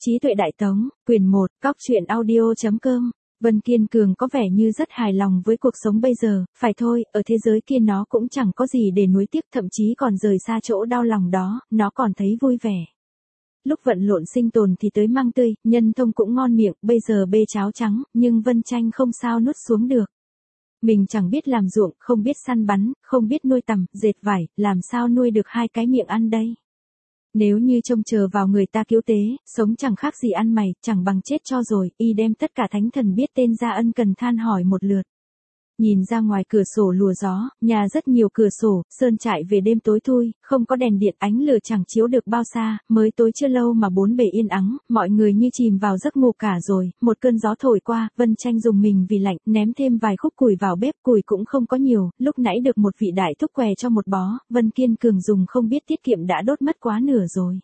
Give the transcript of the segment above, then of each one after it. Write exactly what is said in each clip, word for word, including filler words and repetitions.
Trí tuệ đại tống, quyền một, cóc truyện audio.com. Vân Kiên Cường có vẻ như rất hài lòng với cuộc sống bây giờ, phải thôi, ở thế giới kia nó cũng chẳng có gì để nuối tiếc, thậm chí còn rời xa chỗ đau lòng đó, nó còn thấy vui vẻ. Lúc vận lộn sinh tồn thì tới măng tươi, nhân thông cũng ngon miệng, bây giờ bê cháo trắng, nhưng Vân Tranh không sao nuốt xuống được. Mình chẳng biết làm ruộng, không biết săn bắn, không biết nuôi tằm, dệt vải, làm sao nuôi được hai cái miệng ăn đây? Nếu như trông chờ vào người ta cứu tế, sống chẳng khác gì ăn mày, chẳng bằng chết cho rồi, y đem tất cả thánh thần biết tên ra ân cần than hỏi một lượt. Nhìn ra ngoài cửa sổ lùa gió, nhà rất nhiều cửa sổ, sơn trại về đêm tối thui, không có đèn điện, ánh lửa chẳng chiếu được bao xa, mới tối chưa lâu mà bốn bề yên ắng, mọi người như chìm vào giấc ngủ cả rồi, một cơn gió thổi qua, Vân Tranh dùng mình vì lạnh, ném thêm vài khúc củi vào bếp, củi cũng không có nhiều, lúc nãy được một vị đại thúc què cho một bó, Vân Kiên Cường dùng không biết tiết kiệm đã đốt mất quá nửa rồi.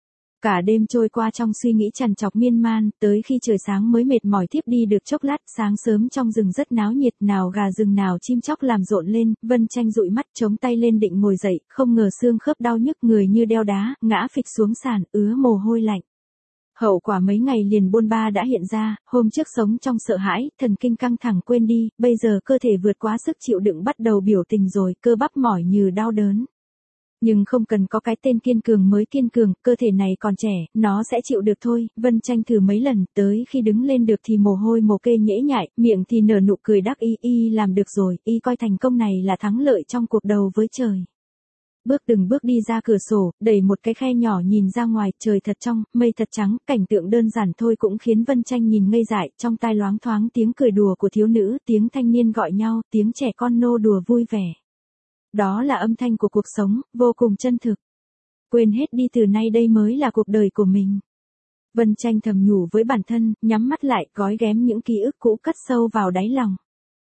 Cả đêm trôi qua trong suy nghĩ trằn trọc miên man, tới khi trời sáng mới mệt mỏi thiếp đi được chốc lát, sáng sớm trong rừng rất náo nhiệt, nào gà rừng nào chim chóc làm rộn lên, Vân Tranh dụi mắt chống tay lên định ngồi dậy, không ngờ xương khớp đau nhức người như đeo đá, ngã phịch xuống sàn, ứa mồ hôi lạnh. Hậu quả mấy ngày liền bôn ba đã hiện ra, hôm trước sống trong sợ hãi, thần kinh căng thẳng quên đi, bây giờ cơ thể vượt quá sức chịu đựng bắt đầu biểu tình rồi, cơ bắp mỏi như đau đớn. Nhưng không cần có cái tên kiên cường mới kiên cường, cơ thể này còn trẻ, nó sẽ chịu được thôi. Vân Tranh thử mấy lần, tới khi đứng lên được thì mồ hôi mồ kê nhễ nhại, miệng thì nở nụ cười đắc y, y làm được rồi, y coi thành công này là thắng lợi trong cuộc đấu với trời. Bước từng bước đi ra cửa sổ, đẩy một cái khe nhỏ nhìn ra ngoài, trời thật trong, mây thật trắng, cảnh tượng đơn giản thôi cũng khiến Vân Tranh nhìn ngây dại, trong tai loáng thoáng tiếng cười đùa của thiếu nữ, tiếng thanh niên gọi nhau, tiếng trẻ con nô đùa vui vẻ. Đó là âm thanh của cuộc sống, vô cùng chân thực. Quên hết đi, từ nay đây mới là cuộc đời của mình. Vân Tranh thầm nhủ với bản thân, nhắm mắt lại, gói ghém những ký ức cũ cất sâu vào đáy lòng.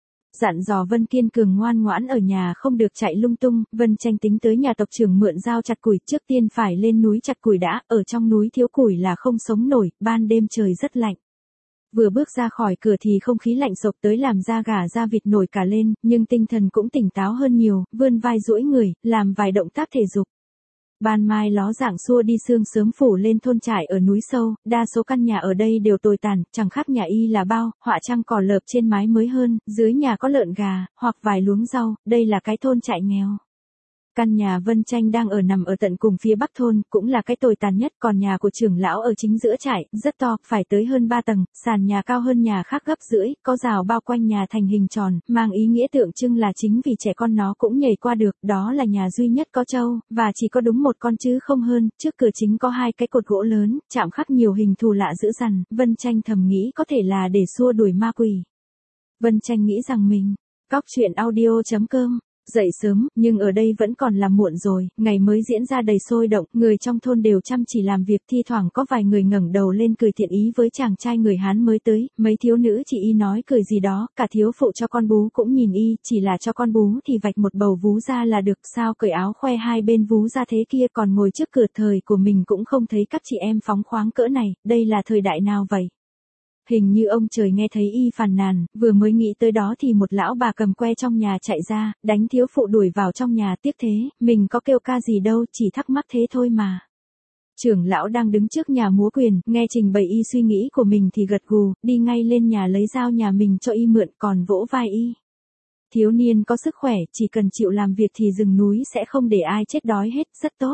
Dặn dò Vân Kiên Cường ngoan ngoãn ở nhà không được chạy lung tung, Vân Tranh tính tới nhà tộc trưởng mượn dao chặt củi, trước tiên phải lên núi chặt củi đã, ở trong núi thiếu củi là không sống nổi, ban đêm trời rất lạnh. Vừa bước ra khỏi cửa thì không khí lạnh sộc tới làm da gà da vịt nổi cả lên, nhưng tinh thần cũng tỉnh táo hơn nhiều, vươn vai duỗi người, làm vài động tác thể dục. Ban mai ló dạng xua đi sương sớm phủ lên thôn trại ở núi sâu, đa số căn nhà ở đây đều tồi tàn, chẳng khác nhà y là bao, họa trăng cỏ lợp trên mái mới hơn, dưới nhà có lợn gà, hoặc vài luống rau, đây là cái thôn trại nghèo. Căn nhà Vân Tranh đang ở nằm ở tận cùng phía bắc thôn, cũng là cái tồi tàn nhất, còn nhà của trưởng lão ở chính giữa trại, rất to, phải tới hơn ba tầng, sàn nhà cao hơn nhà khác gấp rưỡi, có rào bao quanh nhà thành hình tròn, mang ý nghĩa tượng trưng là chính vì trẻ con nó cũng nhảy qua được, đó là nhà duy nhất có trâu, và chỉ có đúng một con chứ không hơn, trước cửa chính có hai cái cột gỗ lớn, chạm khắc nhiều hình thù lạ dữ dằn, Vân Tranh thầm nghĩ có thể là để xua đuổi ma quỷ. Vân Tranh nghĩ rằng mình, cóc truyện audio.com. Dậy sớm, nhưng ở đây vẫn còn là muộn rồi, ngày mới diễn ra đầy sôi động, người trong thôn đều chăm chỉ làm việc, thi thoảng có vài người ngẩng đầu lên cười thiện ý với chàng trai người Hán mới tới, mấy thiếu nữ chỉ y nói cười gì đó, cả thiếu phụ cho con bú cũng nhìn y, chỉ là cho con bú thì vạch một bầu vú ra là được, sao cởi áo khoe hai bên vú ra thế kia, còn ngồi trước cửa thời của mình cũng không thấy các chị em phóng khoáng cỡ này, đây là thời đại nào vậy? Hình như ông trời nghe thấy y phàn nàn, vừa mới nghĩ tới đó thì một lão bà cầm que trong nhà chạy ra, đánh thiếu phụ đuổi vào trong nhà, tiếc thế, mình có kêu ca gì đâu, chỉ thắc mắc thế thôi mà. Trưởng lão đang đứng trước nhà múa quyền, nghe trình bày y suy nghĩ của mình thì gật gù, đi ngay lên nhà lấy dao nhà mình cho y mượn, còn vỗ vai y. Thiếu niên có sức khỏe, chỉ cần chịu làm việc thì rừng núi sẽ không để ai chết đói hết, rất tốt.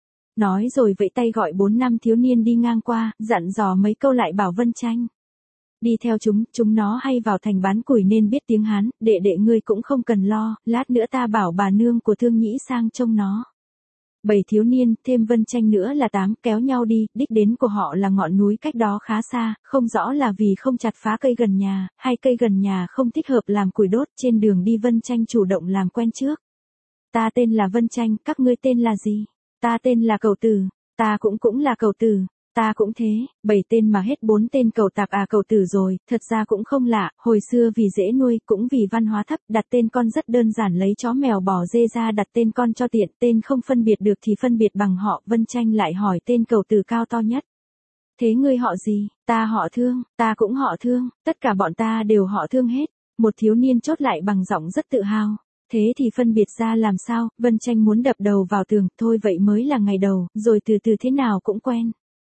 Nói rồi vẫy tay gọi bốn năm thiếu niên đi ngang qua, dặn dò mấy câu lại bảo Vân Tranh. Đi theo chúng, chúng nó hay vào thành bán củi nên biết tiếng Hán, đệ đệ ngươi cũng không cần lo, lát nữa ta bảo bà nương của Thương Nhĩ sang trông nó. Bảy thiếu niên, thêm Vân Tranh nữa là tám, kéo nhau đi, đích đến của họ là ngọn núi cách đó khá xa, không rõ là vì không chặt phá cây gần nhà, hay cây gần nhà không thích hợp làm củi đốt, trên đường đi Vân Tranh chủ động làm quen trước. Ta tên là Vân Tranh, các ngươi tên là gì? Ta tên là Cẩu Tử, ta cũng cũng là Cẩu Tử. Ta cũng thế, bảy tên mà hết bốn tên Cẩu Tạp à Cẩu Tử rồi, thật ra cũng không lạ, hồi xưa vì dễ nuôi, cũng vì văn hóa thấp, đặt tên con rất đơn giản, lấy chó mèo bò dê ra đặt tên con cho tiện, tên không phân biệt được thì phân biệt bằng họ. Vân Tranh lại hỏi tên Cẩu Tử cao to nhất. Thế ngươi họ gì? Ta họ Thương, ta cũng họ Thương, tất cả bọn ta đều họ Thương hết. Một thiếu niên chốt lại bằng giọng rất tự hào. Thế thì phân biệt ra làm sao? Vân Tranh muốn đập đầu vào tường, thôi vậy mới là ngày đầu, rồi từ từ thế nào cũng quen.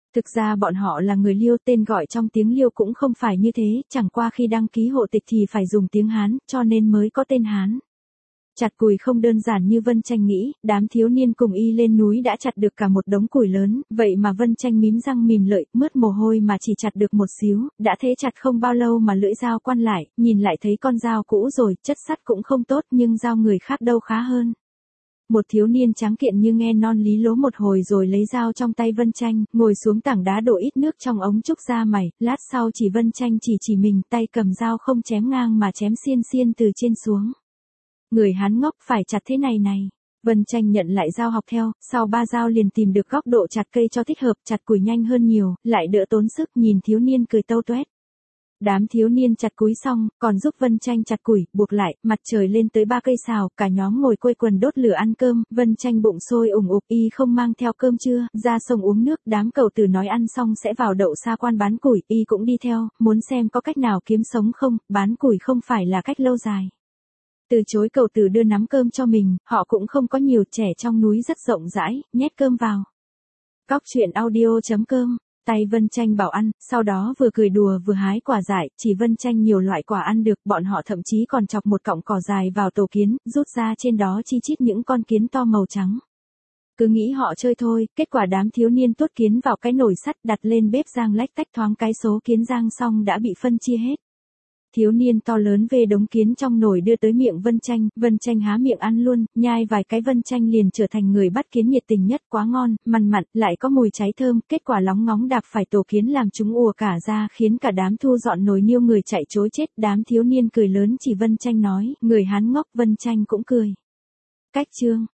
Thực ra bọn họ là người Liêu, tên gọi trong tiếng Liêu cũng không phải như thế, chẳng qua khi đăng ký hộ tịch thì phải dùng tiếng Hán, cho nên mới có tên Hán. Chặt củi không đơn giản như Vân Tranh nghĩ, đám thiếu niên cùng y lên núi đã chặt được cả một đống củi lớn, vậy mà Vân Tranh mím răng mím lợi, mướt mồ hôi mà chỉ chặt được một xíu, đã thế chặt không bao lâu mà lưỡi dao quan lại, nhìn lại thấy con dao cũ rồi, chất sắt cũng không tốt nhưng dao người khác đâu khá hơn. Một thiếu niên tráng kiện như nghe non lý lố một hồi rồi lấy dao trong tay Vân Tranh, ngồi xuống tảng đá đổ ít nước trong ống trúc ra mày, lát sau chỉ Vân Tranh chỉ chỉ mình, tay cầm dao không chém ngang mà chém xiên xiên từ trên xuống. Người Hán ngốc, phải chặt thế này này. Vân Tranh nhận lại dao học theo, sau ba dao liền tìm được góc độ chặt cây cho thích hợp, chặt củi nhanh hơn nhiều, lại đỡ tốn sức, nhìn thiếu niên cười tâu tuét. Đám thiếu niên chặt củi xong, còn giúp Vân Tranh chặt củi, buộc lại, mặt trời lên tới ba cây xào, cả nhóm ngồi quây quần đốt lửa ăn cơm, Vân Tranh bụng sôi ủng ục, y không mang theo cơm trưa, ra sông uống nước, đám cẩu tử nói ăn xong sẽ vào đậu xa quan bán củi, y cũng đi theo, muốn xem có cách nào kiếm sống không, bán củi không phải là cách lâu dài. Từ chối cẩu tử đưa nắm cơm cho mình, họ cũng không có nhiều, trẻ trong núi rất rộng rãi, nhét cơm vào. Cóc truyện audio chấm com. Tay Vân Tranh bảo ăn, sau đó vừa cười đùa vừa hái quả dại, chỉ Vân Tranh nhiều loại quả ăn được, bọn họ thậm chí còn chọc một cọng cỏ dài vào tổ kiến, rút ra trên đó chi chít những con kiến to màu trắng. Cứ nghĩ họ chơi thôi, kết quả đám thiếu niên tuốt kiến vào cái nồi sắt đặt lên bếp rang lách tách, thoáng cái số kiến rang xong đã bị phân chia hết. Thiếu niên to lớn về đống kiến trong nồi đưa tới miệng Vân Tranh, Vân Tranh há miệng ăn luôn, nhai vài cái Vân Tranh liền trở thành người bắt kiến nhiệt tình nhất, quá ngon, mằn mặn, lại có mùi cháy thơm, kết quả lóng ngóng đạp phải tổ kiến làm chúng ùa cả ra khiến cả đám thu dọn nồi niêu người chạy trối chết, đám thiếu niên cười lớn chỉ Vân Tranh nói, người Hán ngốc, Vân Tranh cũng cười. Cách chương